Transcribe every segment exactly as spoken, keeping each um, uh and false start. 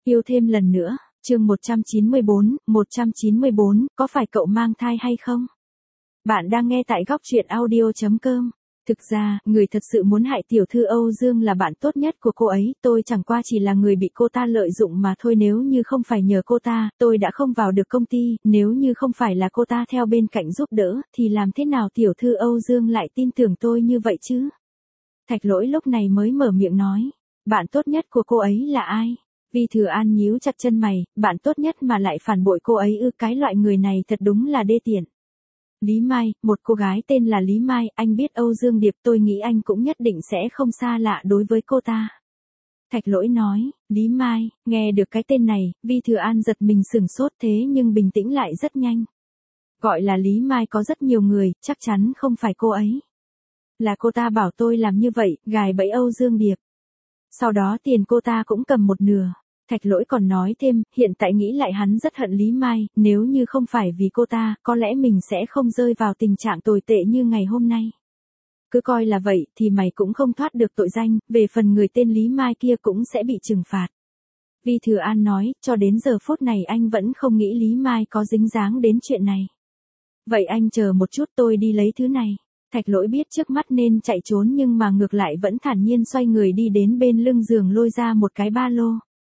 Yêu thêm lần nữa, chương một trăm chín mươi bốn, một trăm chín mươi bốn, có phải cậu mang thai hay không? Bạn đang nghe tại góc truyện audio chấm com. Thực ra, người thật sự muốn hại tiểu thư Âu Dương là bạn tốt nhất của cô ấy, tôi chẳng qua chỉ là người bị cô ta lợi dụng mà thôi. Nếu như không phải nhờ cô ta, tôi đã không vào được công ty, nếu như không phải là cô ta theo bên cạnh giúp đỡ, thì làm thế nào tiểu thư Âu Dương lại tin tưởng tôi như vậy chứ? Thạch Lỗi lúc này mới mở miệng nói, bạn tốt nhất của cô ấy là ai? Vi Thừa An nhíu chặt chân mày, bạn tốt nhất mà lại phản bội cô ấy ư? Cái loại người này thật đúng là đê tiện. Lý Mai, một cô gái tên là Lý Mai, anh biết Âu Dương Điệp, tôi nghĩ anh cũng nhất định sẽ không xa lạ đối với cô ta. Thạch Lỗi nói, Lý Mai, nghe được cái tên này, Vi Thừa An giật mình sửng sốt, thế nhưng bình tĩnh lại rất nhanh. Gọi là Lý Mai có rất nhiều người, chắc chắn không phải cô ấy. Là cô ta bảo tôi làm như vậy, gài bẫy Âu Dương Điệp. Sau đó tiền cô ta cũng cầm một nửa. Thạch Lỗi còn nói thêm, hiện tại nghĩ lại hắn rất hận Lý Mai, nếu như không phải vì cô ta, có lẽ mình sẽ không rơi vào tình trạng tồi tệ như ngày hôm nay. Cứ coi là vậy, thì mày cũng không thoát được tội danh, về phần người tên Lý Mai kia cũng sẽ bị trừng phạt. Vi Thừa An nói, cho đến giờ phút này anh vẫn không nghĩ Lý Mai có dính dáng đến chuyện này. Vậy anh chờ một chút, tôi đi lấy thứ này. Thạch Lỗi biết trước mắt nên chạy trốn nhưng mà ngược lại vẫn thản nhiên xoay người đi đến bên lưng giường lôi ra một cái ba lô.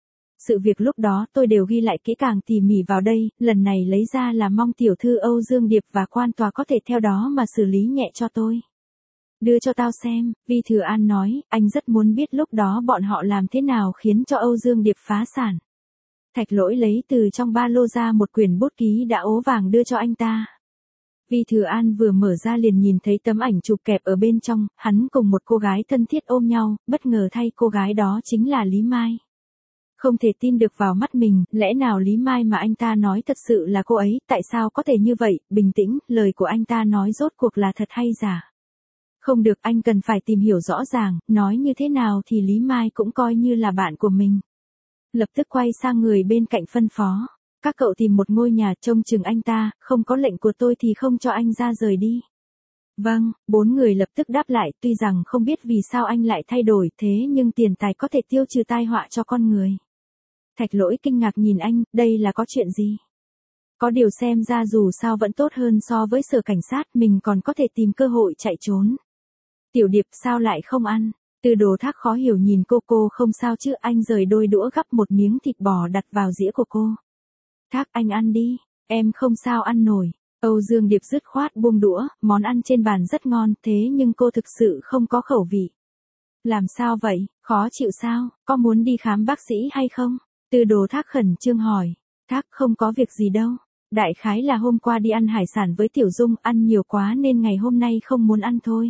Sự việc lúc đó tôi đều ghi lại kỹ càng tỉ mỉ vào đây, lần này lấy ra là mong tiểu thư Âu Dương Điệp và quan tòa có thể theo đó mà xử lý nhẹ cho tôi. Đưa cho tao xem, Vi Thừa An nói, anh rất muốn biết lúc đó bọn họ làm thế nào khiến cho Âu Dương Điệp phá sản. Thạch Lỗi lấy từ trong ba lô ra một quyển bút ký đã ố vàng đưa cho anh ta. Vi Thừa An vừa mở ra liền nhìn thấy tấm ảnh chụp kẹp ở bên trong, hắn cùng một cô gái thân thiết ôm nhau, bất ngờ thay cô gái đó chính là Lý Mai. Không thể tin được vào mắt mình, lẽ nào Lý Mai mà anh ta nói thật sự là cô ấy, tại sao có thể như vậy? Bình tĩnh, lời của anh ta nói rốt cuộc là thật hay giả? Không được, anh cần phải tìm hiểu rõ ràng, nói như thế nào thì Lý Mai cũng coi như là bạn của mình. Lập tức quay sang người bên cạnh phân phó, các cậu tìm một ngôi nhà trông chừng anh ta, không có lệnh của tôi thì không cho anh ra rời đi. Vâng, bốn người lập tức đáp lại, tuy rằng không biết vì sao anh lại thay đổi thế nhưng tiền tài có thể tiêu trừ tai họa cho con người. Thạch Lỗi kinh ngạc nhìn anh, đây là có chuyện gì? Có điều xem ra dù sao vẫn tốt hơn so với sở cảnh sát, mình còn có thể tìm cơ hội chạy trốn. Tiểu Điệp sao lại không ăn? Từ Đồ Thác khó hiểu nhìn cô, cô không sao chứ? Anh rời đôi đũa gắp một miếng thịt bò đặt vào dĩa của cô. Thác, anh ăn đi, em không sao ăn nổi. Âu Dương Điệp dứt khoát buông đũa, món ăn trên bàn rất ngon, thế nhưng cô thực sự không có khẩu vị. Làm sao vậy, khó chịu sao, có muốn đi khám bác sĩ hay không? Từ Đồ Thác khẩn trương hỏi. Thác, không có việc gì đâu. Đại khái là hôm qua đi ăn hải sản với Tiểu Dung, ăn nhiều quá nên ngày hôm nay không muốn ăn thôi.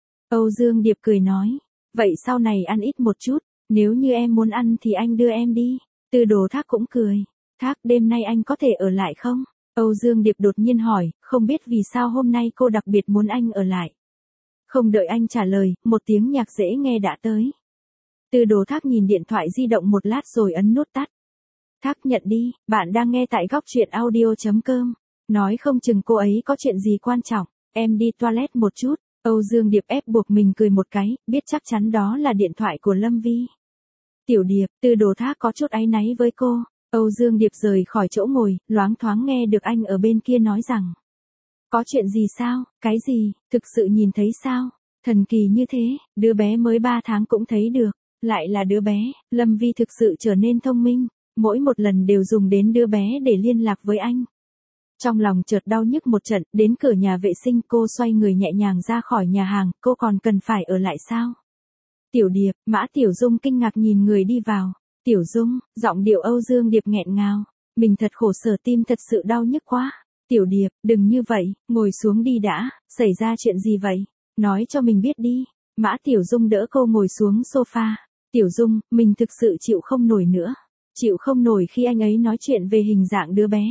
Âu Dương Điệp cười nói. Vậy sau này ăn ít một chút, nếu như em muốn ăn thì anh đưa em đi. Từ Đồ Thác cũng cười. Thác, đêm nay anh có thể ở lại không? Âu Dương Điệp đột nhiên hỏi, không biết vì sao hôm nay cô đặc biệt muốn anh ở lại. Không đợi anh trả lời, một tiếng nhạc dễ nghe đã tới. Từ Đồ Thác nhìn điện thoại di động một lát rồi ấn nút tắt. Thác, nhận đi, bạn đang nghe tại góc truyện audio chấm com. Nói không chừng cô ấy có chuyện gì quan trọng, em đi toilet một chút. Âu Dương Điệp ép buộc mình cười một cái, biết chắc chắn đó là điện thoại của Lâm Vi. Tiểu Điệp, Từ Đồ Thác có chút áy náy với cô. Âu Dương Điệp rời khỏi chỗ ngồi, loáng thoáng nghe được anh ở bên kia nói rằng. Có chuyện gì sao, cái gì, thực sự nhìn thấy sao? Thần kỳ như thế, đứa bé mới ba tháng cũng thấy được. Lại là đứa bé, Lâm Vi thực sự trở nên thông minh, mỗi một lần đều dùng đến đứa bé để liên lạc với anh. Trong lòng chợt đau nhức một trận, đến cửa nhà vệ sinh cô xoay người nhẹ nhàng ra khỏi nhà hàng, cô còn cần phải ở lại sao? Tiểu Điệp, Mã Tiểu Dung kinh ngạc nhìn người đi vào. Tiểu Dung, giọng điệu Âu Dương Điệp nghẹn ngào, mình thật khổ sở, tim thật sự đau nhức quá. Tiểu Điệp, đừng như vậy, ngồi xuống đi đã, xảy ra chuyện gì vậy? Nói cho mình biết đi. Mã Tiểu Dung đỡ cô ngồi xuống sofa. Tiểu Dung, mình thực sự chịu không nổi nữa. Chịu không nổi khi anh ấy nói chuyện về hình dạng đứa bé.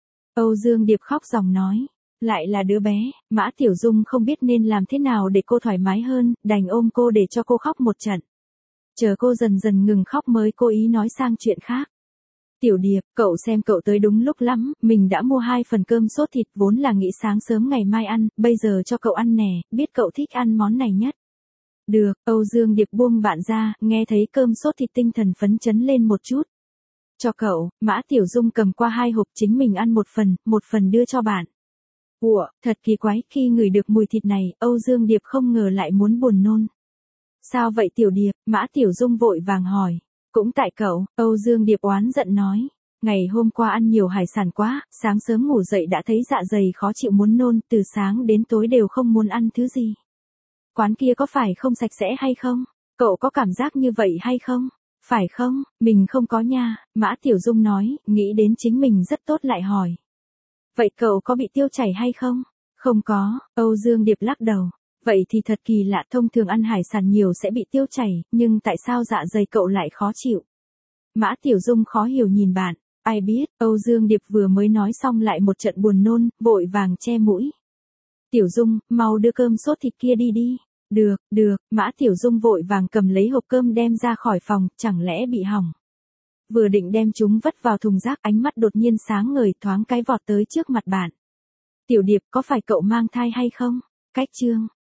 Âu Dương Điệp khóc ròng nói. Lại là đứa bé, Mã Tiểu Dung không biết nên làm thế nào để cô thoải mái hơn, đành ôm cô để cho cô khóc một trận. Chờ cô dần dần ngừng khóc mới cố ý nói sang chuyện khác. Tiểu Điệp, cậu xem cậu tới đúng lúc lắm, mình đã mua hai phần cơm sốt thịt vốn là nghĩ sáng sớm ngày mai ăn, bây giờ cho cậu ăn nè, biết cậu thích ăn món này nhất. Được, Âu Dương Điệp buông bạn ra, nghe thấy cơm sốt thịt tinh thần phấn chấn lên một chút. Cho cậu, Mã Tiểu Dung cầm qua hai hộp chính mình ăn một phần, một phần đưa cho bạn. Ủa, thật kỳ quái, khi ngửi được mùi thịt này, Âu Dương Điệp không ngờ lại muốn buồn nôn. Sao vậy Tiểu Điệp, Mã Tiểu Dung vội vàng hỏi. Cũng tại cậu, Âu Dương Điệp oán giận nói. Ngày hôm qua ăn nhiều hải sản quá, sáng sớm ngủ dậy đã thấy dạ dày khó chịu muốn nôn, từ sáng đến tối đều không muốn ăn thứ gì. Quán kia có phải không sạch sẽ hay không? Cậu có cảm giác như vậy hay không? Phải không? Mình không có nha, Mã Tiểu Dung nói, nghĩ đến chính mình rất tốt lại hỏi. Vậy cậu có bị tiêu chảy hay không? Không có, Âu Dương Điệp lắc đầu. Vậy thì thật kỳ lạ, thông thường ăn hải sản nhiều sẽ bị tiêu chảy, nhưng tại sao dạ dày cậu lại khó chịu? Mã Tiểu Dung khó hiểu nhìn bạn, ai biết, Âu Dương Điệp vừa mới nói xong lại một trận buồn nôn, vội vàng che mũi. Tiểu Dung, mau đưa cơm sốt thịt kia đi đi. Được, được, Mã Tiểu Dung vội vàng cầm lấy hộp cơm đem ra khỏi phòng, chẳng lẽ bị hỏng. Vừa định đem chúng vất vào thùng rác, ánh mắt đột nhiên sáng ngời, thoáng cái vọt tới trước mặt bạn. Tiểu Điệp, có phải cậu mang thai hay không? Cách chương